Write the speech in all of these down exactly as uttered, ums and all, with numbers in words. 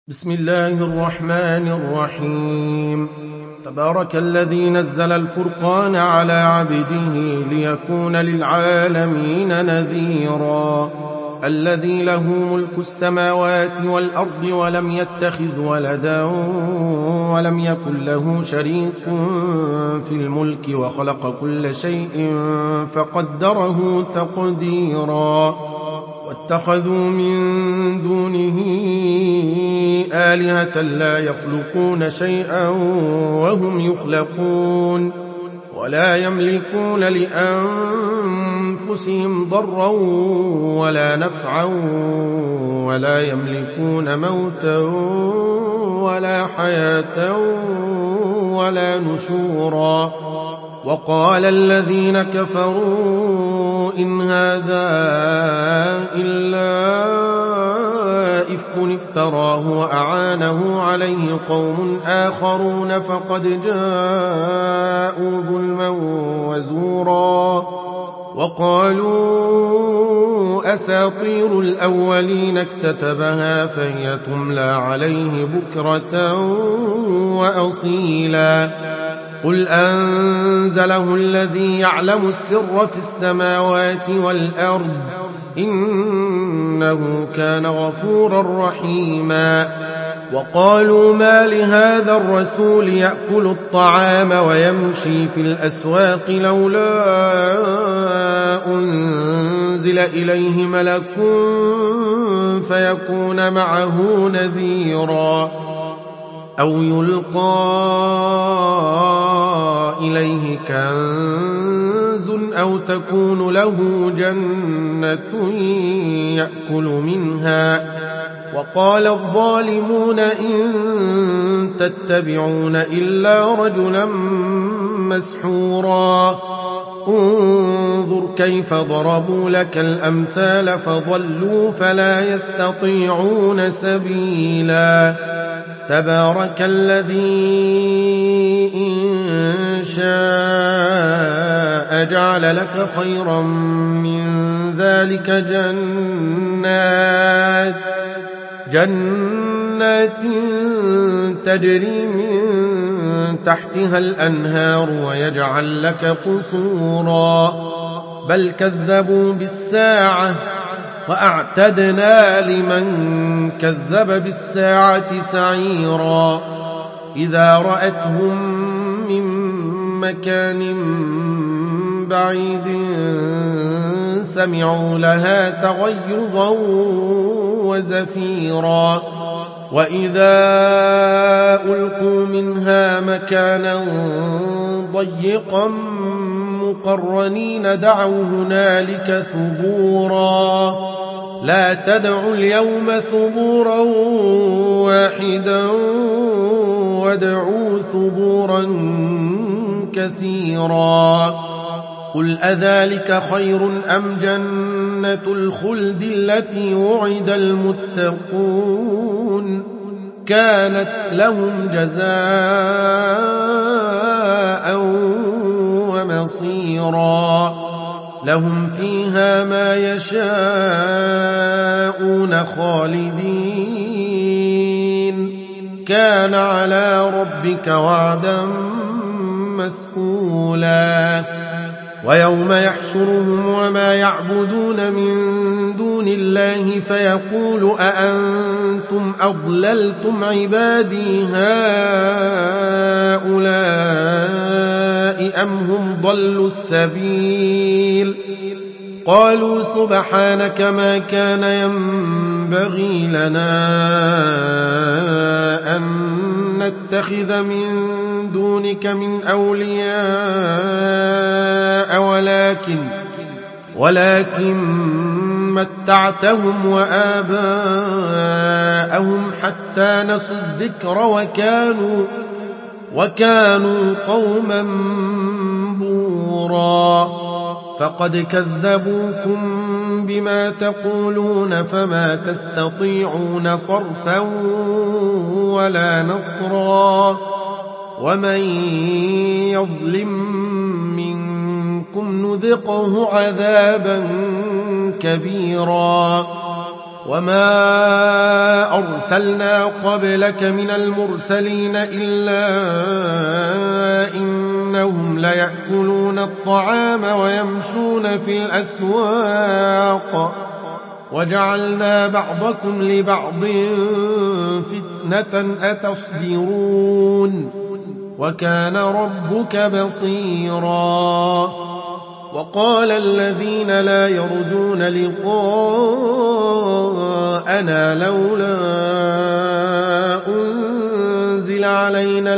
بسم الله الرحمن الرحيم. تبارك الذي نزل الفرقان على عبده ليكون للعالمين نذيرا. الذي له ملك السماوات والأرض ولم يتخذ ولدا ولم يكن له شريك في الملك وخلق كل شيء فقدره تقديرا. واتخذوا من دونه آلهة لا يخلقون شيئا وهم يخلقون ولا يملكون لأنفسهم ضرا ولا نفعا ولا يملكون موتا ولا حياة ولا نشورا. وقال الذين كفروا إن هذا إلا إفك افتراه وأعانه عليه قوم آخرون فقد جاءوا ظلما وزورا. وقالوا أساطير الأولين اكتتبها فهي تملى عليه بكرة وأصيلا. قل أنزله الذي يعلم السر في السماوات والأرض إنه كان غفورا رحيما. وقالوا ما لهذا الرسول يأكل الطعام ويمشي في الأسواق لولا أنزل إليه ملك فيكون معه نذيرا أو يلقى إليه كنز أو تكون له جنة يأكل منها. وقال الظالمون إن تتبعون إلا رجلا مسحورا. انظر كيف ضربوا لك الأمثال فضلوا فلا يستطيعون سبيلا. تبارك الذي إن شاء جعل لك خيرا من ذلك جنات جنات تجري من تحتها الأنهار ويجعل لك قصورا. بل كذبوا بالساعة وأعتدنا لمن كذب بالساعة سعيرا. إذا رأتهم من مكان بعيد سمعوا لها تغيظا وزفيرا. وإذا ألقوا منها مكانا ضيقا مقرنين دعوا هنالك ثبورا. لا تدعوا اليوم ثبورا واحدا وادعوا ثبورا كثيرا. قل أذلك خير أم جنة الخلد التي وعد المتقون كانت لهم جزاء ومصيرا. لهم فيها ما يشاءون خالدين كان على ربك وعدا مسئولا. ويوم يحشرهم وما يعبدون من دون الله فيقول أأنتم أضللتم عبادي هؤلاء أم هم ضلوا السبيل. قالوا سبحانك ما كان ينبغي لنا أن نتخذ من دونك من أولياء ولكن ولكن متعتهم وآباءهم حتى نسوا الذكر وكانوا وكانوا قوما بورا. فقد كذبوكم بما تقولون فما تستطيعون صرفا ولا نصرا. ومن يظلم منكم نذقه عذابا كبيرا. وما أرسلنا قبلك من المرسلين إلا إنهم ليأكلون الطعام ويمشون في الأسواق وجعلنا بعضكم لبعض فتنة أتصبرون وكان ربك بصيرا. وقال الذين لا يرجون لقاءنا لولا أنزل علينا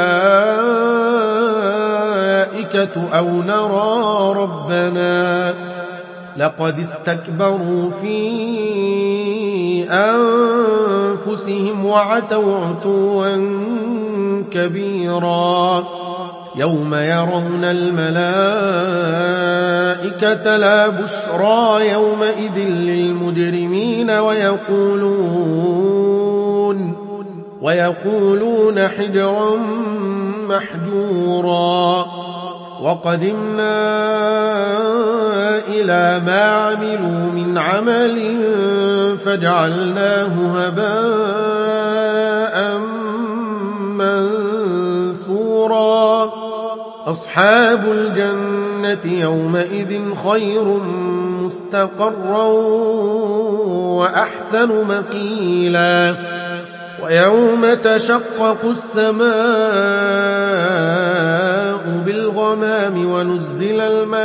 الملائكة أو نرى ربنا لقد استكبروا في أنفسهم وعتوا عتوا كبيرا. يوم يرون الملائكة لا بشرى يومئذ للمجرمين ويقولون ويقولون حجرا محجورا. وقدمنا إلى ما عملوا من عمل فجعلناه هباء منثورا. أصحاب الجنة يومئذ خير مستقرا وأحسن مقيلا. ويوم تشقق السماء بالغمام ونزل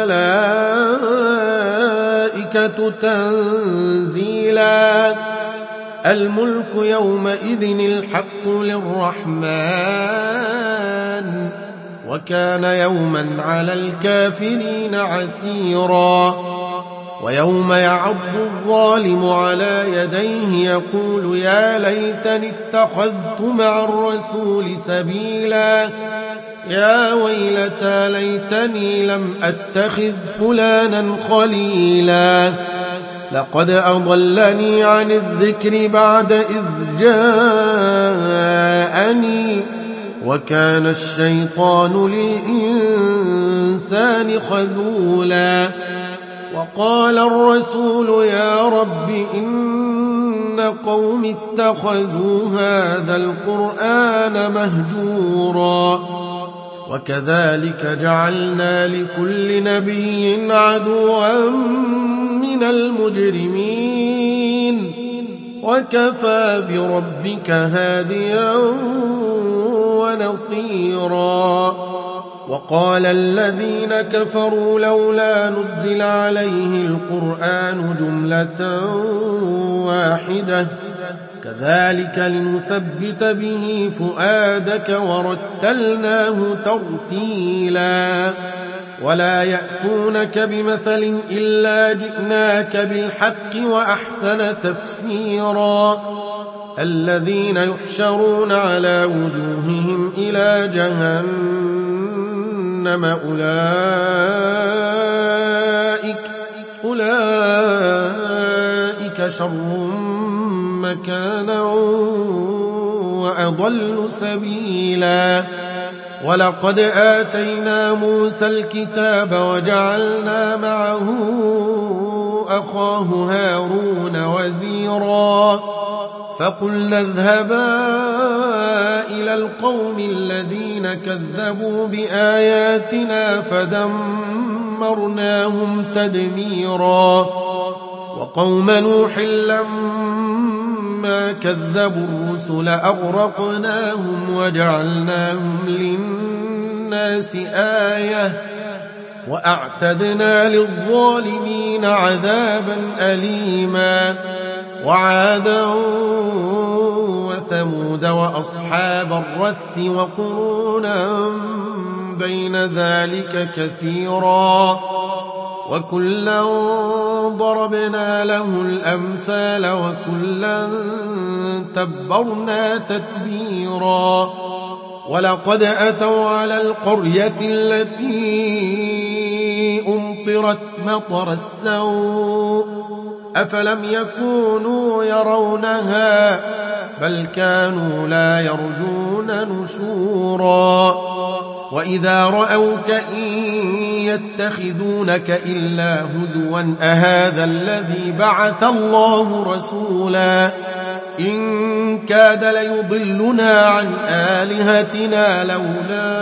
الملائكة تنزيلا. الملك يومئذ الحق للرحمن وكان يوما على الكافرين عسيرا. ويوم يعض الظالم على يديه يقول يا ليتني اتخذت مع الرسول سبيلا. يا ويلتى ليتني لم أتخذ فلانا خليلا لقد أضلني عن الذكر بعد إذ جاءني وكان الشيطان للإنسان خذولا. وقال الرسول يا رب إن قوم اتخذوا هذا القرآن مهجورا. وكذلك جعلنا لكل نبي عدوا من المجرمين وكفى بربك هاديا ونصيرا. وقال الذين كفروا لولا نزل عليه القرآن جملة واحدة كذلك لنثبت به فؤادك ورتلناه ترتيلا. ولا يأتونك بمثل إلا جئناك بالحق وأحسن تفسيرا. الذين يحشرون على وجوههم إلى جهنم أولئك أولئك شر مكانا وأضل سبيلا. ولقد آتينا موسى الكتاب وجعلنا معه أخاه هارون وزيرا. فقلنا اذهبا إلى القوم الذين كذبوا بآياتنا فدمرناهم تدميرا. وقوم نوح لما كذبوا الرسل أغرقناهم وجعلناهم للناس آية وأعتدنا للظالمين عذابا أليما. وعادا وثمود وأصحاب الرس وقرونا بين ذلك كثيرا. وكلا ضربنا له الأمثال وكلا تبرنا تتبيرا. ولقد أتوا على القرية التي أمطرت مطر السوء أفلم يكونوا يرونها بل كانوا لا يرجون نشورا وإذا رأوك إن يتخذونك إلا هزوا أهذا الذي بعث الله رسولا إن كاد ليضلنا عن آلهتنا لولا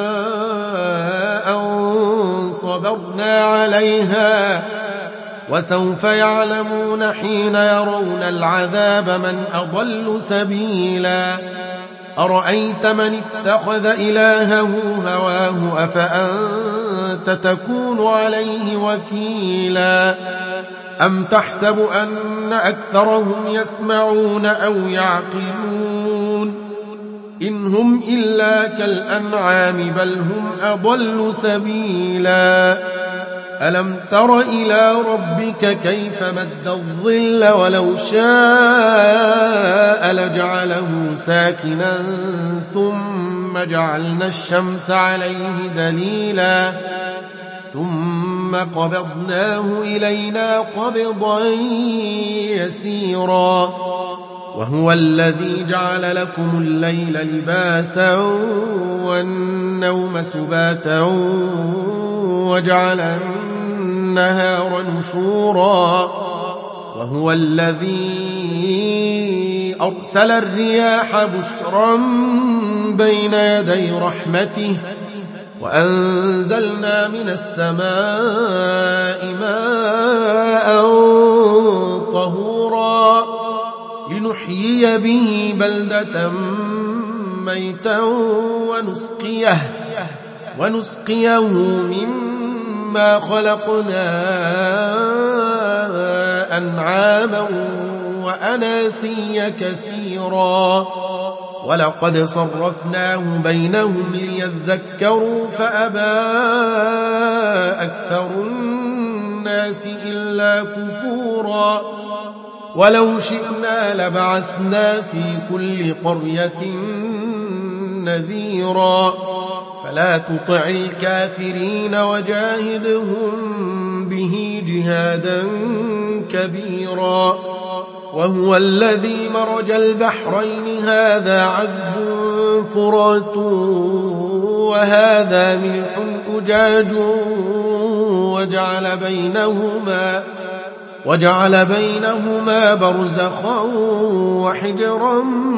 أن صبرنا عليها وسوف يعلمون حين يرون العذاب من أضل سبيلا أرأيت من اتخذ إلهه هواه أفأنت تكون عليه وكيلا أم تحسب أن أكثرهم يسمعون أو يعقلون إن هم إلا كالأنعام بل هم أضل سبيلا ألم تر إلى ربك كيف مد الظل ولو شاء لجعله ساكنا ثم جعلنا الشمس عليه دليلا ثم قبضناه إلينا قبضا يسيرا وهو الذي جعل لكم الليل لباسا والنوم سباتا وجعل النهار نشورا وهو الذي أرسل الرياح بشرا بين يدي رحمته وأنزلنا من السماء ماء طهورا لنحيي به بلدة ميتا ونسقيه ونسقيه مما خلقنا أنعاما وأناسيا كثيرا ولقد صرفناه بينهم ليذكروا فأبى أكثر الناس إلا كفورا ولو شئنا لبعثنا في كل قرية نذيرا فلا تطع الكافرين وجاهدهم به جهادا كبيرا وهو الذي مرج البحرين هذا عذب فرات وهذا ملح أجاج وجعل بينهما وجعل بينهما برزخا وحجرا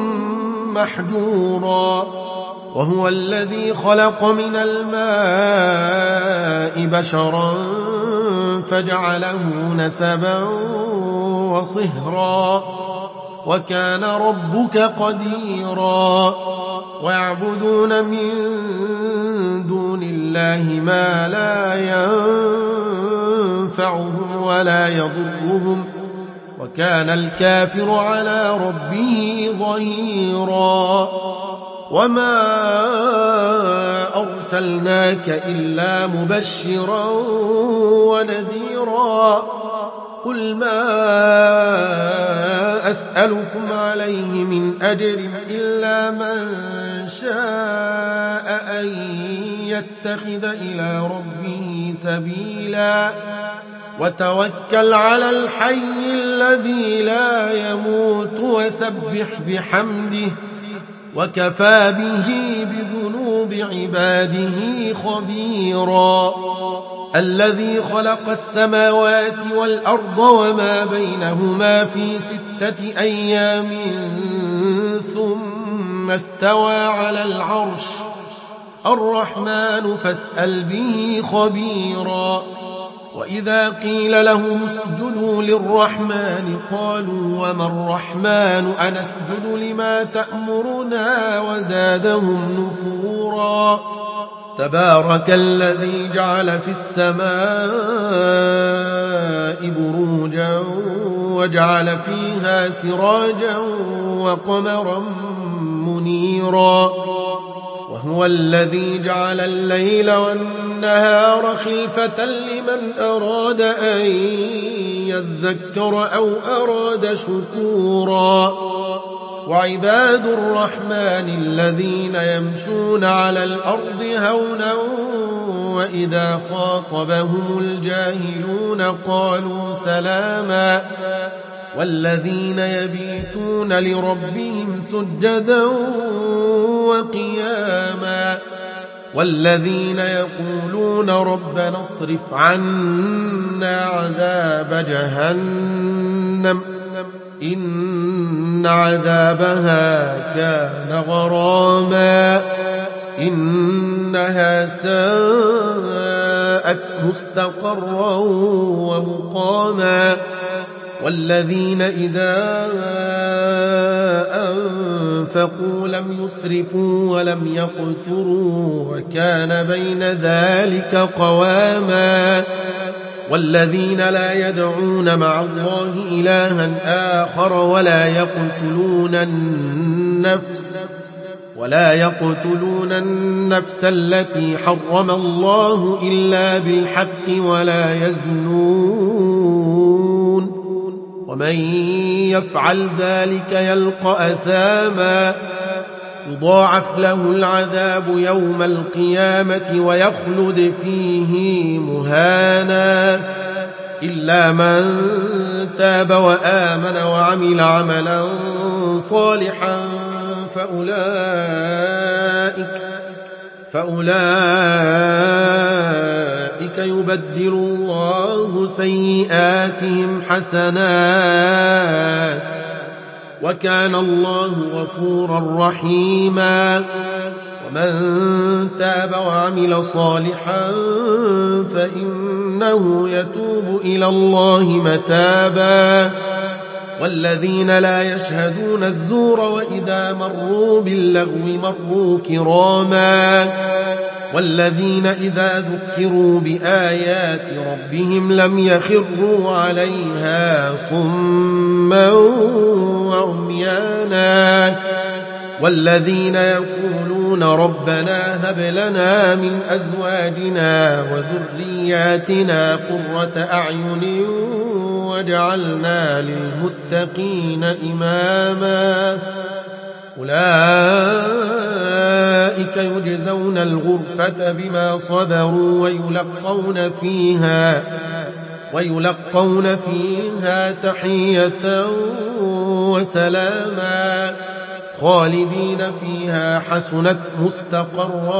محجورا وهو الذي خلق من الماء بشرا فجعله نسبا وصهرا وكان ربك قديرا ويعبدون من دون الله ما لا ينفعهم ولا يضرهم وكان الكافر على ربه ظهيرا وما أرسلناك إلا مبشرا ونذيرا قل ما أسألكم عليه من أجر إلا من شاء أن يتخذ إلى ربه سبيلا وتوكل على الحي الذي لا يموت وسبح بحمده وكفى به بذنوب عباده خبيرا الذي خلق السماوات والأرض وما بينهما في ستة أيام ثم استوى على العرش الرحمن فاسأل به خبيرا وإذا قيل لهم اسجدوا للرحمن قالوا وما الرحمن أنسجد لما تأمرنا وزادهم نفورا تبارك الذي جعل في السماء بروجا وجعل فيها سراجا وقمرا منيرا وهو الذي جعل الليل والنهار خلفة لمن أراد أن يذكر أو أراد شكورا وعباد الرحمن الذين يمشون على الأرض هونا وإذا خاطبهم الجاهلون قالوا سلاما والذين يبيتون لربهم سجدا وقياما والذين يقولون ربنا اصرف عنا عذاب جهنم إن عذابها كان غراما إنها ساءت مستقرا ومقاما والذين إذا أنفقوا لم يسرفوا ولم يقتروا وكان بين ذلك قواما والذين لا يدعون مع الله إلها آخر ولا يقتلون النفس ولا يقتلون النفس التي حرم الله إلا بالحق ولا يزنون ومن يفعل ذلك يلقى أثاما يضاعف له العذاب يوم القيامة ويخلد فيه مهانا إلا من تاب وآمن وعمل عملا صالحا فأولئك فأولئك يبدل الله سيئاتهم حسنات وكان الله غفورا رحيما ومن تاب وعمل صالحا فإنه يتوب إلى الله متابا والذين لا يشهدون الزور وإذا مروا باللغو مروا كراما والذين إذا ذكروا بآيات ربهم لم يخروا عليها صما وعميانا والذين يقولون ربنا هب لنا من أزواجنا وذرياتنا قرة أعين وجعلنا للمتقين إماما أولئك يجزون الغرفة بما صبروا ويلقون فيها ويلقون فيها تحية وسلاما خالدين فيها حسنت مستقرا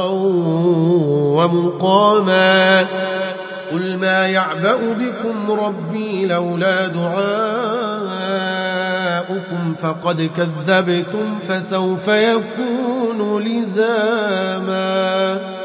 ومقاما قل ما يعبأ بكم ربي لولا دعاؤكم فقد كذبتم فسوف يكون لزاما.